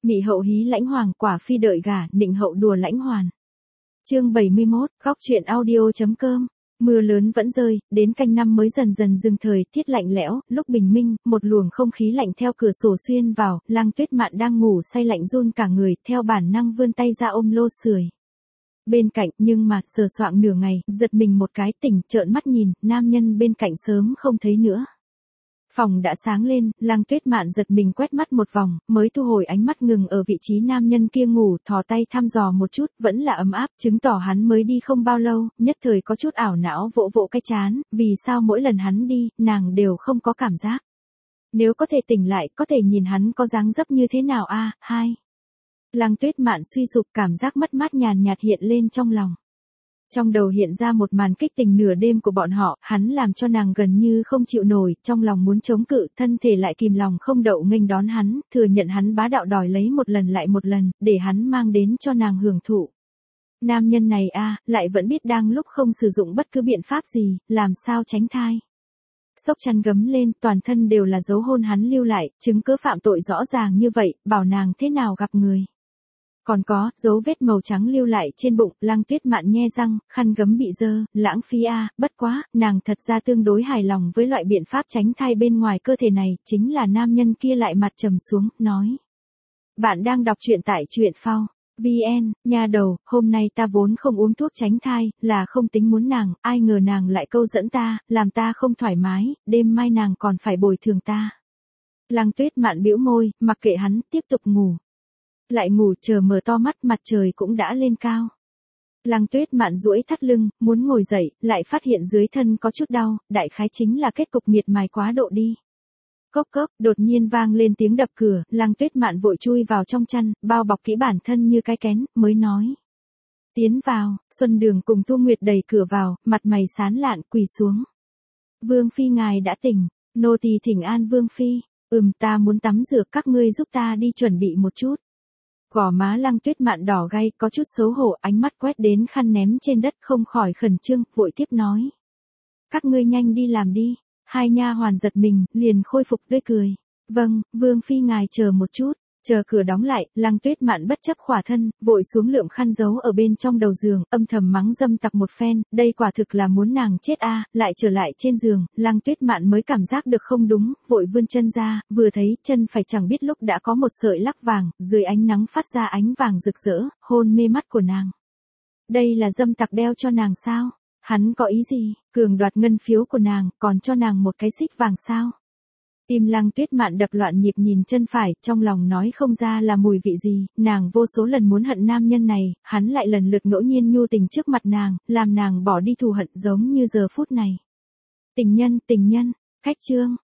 Mị hậu hí lãnh hoàng, quả phi đợi gả, nịnh hậu đùa lãnh hoàn. Chương 71, góc truyện audio.com. Mưa lớn vẫn rơi, đến canh năm mới dần dần dừng thời tiết lạnh lẽo, lúc bình minh, một luồng không khí lạnh theo cửa sổ xuyên vào, Lăng Tuyết Mạn đang ngủ say lạnh run cả người, theo bản năng vươn tay ra ôm lô sưởi. Bên cạnh, nhưng mà, sờ soạng nửa ngày, giật mình một cái, tỉnh, trợn mắt nhìn, nam nhân bên cạnh sớm không thấy nữa. Phòng đã sáng lên, Lăng Tuyết Mạn giật mình quét mắt một vòng, mới thu hồi ánh mắt ngừng ở vị trí nam nhân kia ngủ, thò tay thăm dò một chút, vẫn là ấm áp, chứng tỏ hắn mới đi không bao lâu, nhất thời có chút ảo não vỗ vỗ cái trán, vì sao mỗi lần hắn đi, nàng đều không có cảm giác. Nếu có thể tỉnh lại, có thể nhìn hắn có dáng dấp như thế nào a, hai. Lăng Tuyết Mạn suy sụp, cảm giác mất mát nhàn nhạt hiện lên trong lòng. Trong đầu hiện ra một màn kích tình nửa đêm của bọn họ, hắn làm cho nàng gần như không chịu nổi, trong lòng muốn chống cự, thân thể lại kìm lòng không đậu nghênh đón hắn, thừa nhận hắn bá đạo đòi lấy một lần lại một lần, để hắn mang đến cho nàng hưởng thụ. Nam nhân này lại vẫn biết đang lúc không sử dụng bất cứ biện pháp gì, làm sao tránh thai. Sốc chăn gấm lên, toàn thân đều là dấu hôn hắn lưu lại, chứng cứ phạm tội rõ ràng như vậy, bảo nàng thế nào gặp người. Còn có, dấu vết màu trắng lưu lại trên bụng, Lăng Tuyết Mạn nhe răng, khăn gấm bị dơ, lãng phí bất quá, nàng thật ra tương đối hài lòng với loại biện pháp tránh thai bên ngoài cơ thể này, chính là nam nhân kia lại mặt trầm xuống, nói. Bạn đang đọc truyện tại truyện phao. VN, nha đầu, hôm nay ta vốn không uống thuốc tránh thai, là không tính muốn nàng, ai ngờ nàng lại câu dẫn ta, làm ta không thoải mái, đêm mai nàng còn phải bồi thường ta. Lăng Tuyết Mạn bĩu môi, mặc kệ hắn, tiếp tục ngủ. Lại ngủ, chờ mở to mắt, mặt trời cũng đã lên cao. Lăng Tuyết Mạn duỗi thắt lưng, muốn ngồi dậy, lại phát hiện dưới thân có chút đau, đại khái chính là kết cục miệt mài quá độ đi. Cốc cốc, đột nhiên vang lên tiếng đập cửa, Lăng Tuyết Mạn vội chui vào trong chăn, bao bọc kỹ bản thân như cái kén, mới nói. Tiến vào, Xuân Đường cùng Thu Nguyệt đẩy cửa vào, mặt mày sán lạn, quỳ xuống. Vương phi ngài đã tỉnh, nô tỳ thỉnh an Vương phi, ta muốn tắm rửa, các ngươi giúp ta đi chuẩn bị một chút. Gò má Lăng Tuyết Mạn đỏ gay, có chút xấu hổ, ánh mắt quét đến khăn ném trên đất, không khỏi khẩn trương, vội tiếp nói. Các ngươi nhanh đi làm đi. Hai nha hoàn giật mình, liền khôi phục tươi cười. Vâng, Vương phi ngài chờ một chút. Chờ cửa đóng lại, Lăng Tuyết Mạn bất chấp khỏa thân, vội xuống lượm khăn giấu ở bên trong đầu giường, âm thầm mắng dâm tặc một phen, đây quả thực là muốn nàng chết lại trở lại trên giường, Lăng Tuyết Mạn mới cảm giác được không đúng, vội vươn chân ra, vừa thấy, chân phải chẳng biết lúc đã có một sợi lắc vàng, dưới ánh nắng phát ra ánh vàng rực rỡ, hôn mê mắt của nàng. Đây là dâm tặc đeo cho nàng sao? Hắn có ý gì? Cường đoạt ngân phiếu của nàng, còn cho nàng một cái xích vàng sao? Tim Lăng Tuyết Mạn đập loạn nhịp nhìn chân phải, trong lòng nói không ra là mùi vị gì, nàng vô số lần muốn hận nam nhân này, hắn lại lần lượt ngẫu nhiên nhu tình trước mặt nàng, làm nàng bỏ đi thù hận giống như giờ phút này. Tình nhân, cách chương.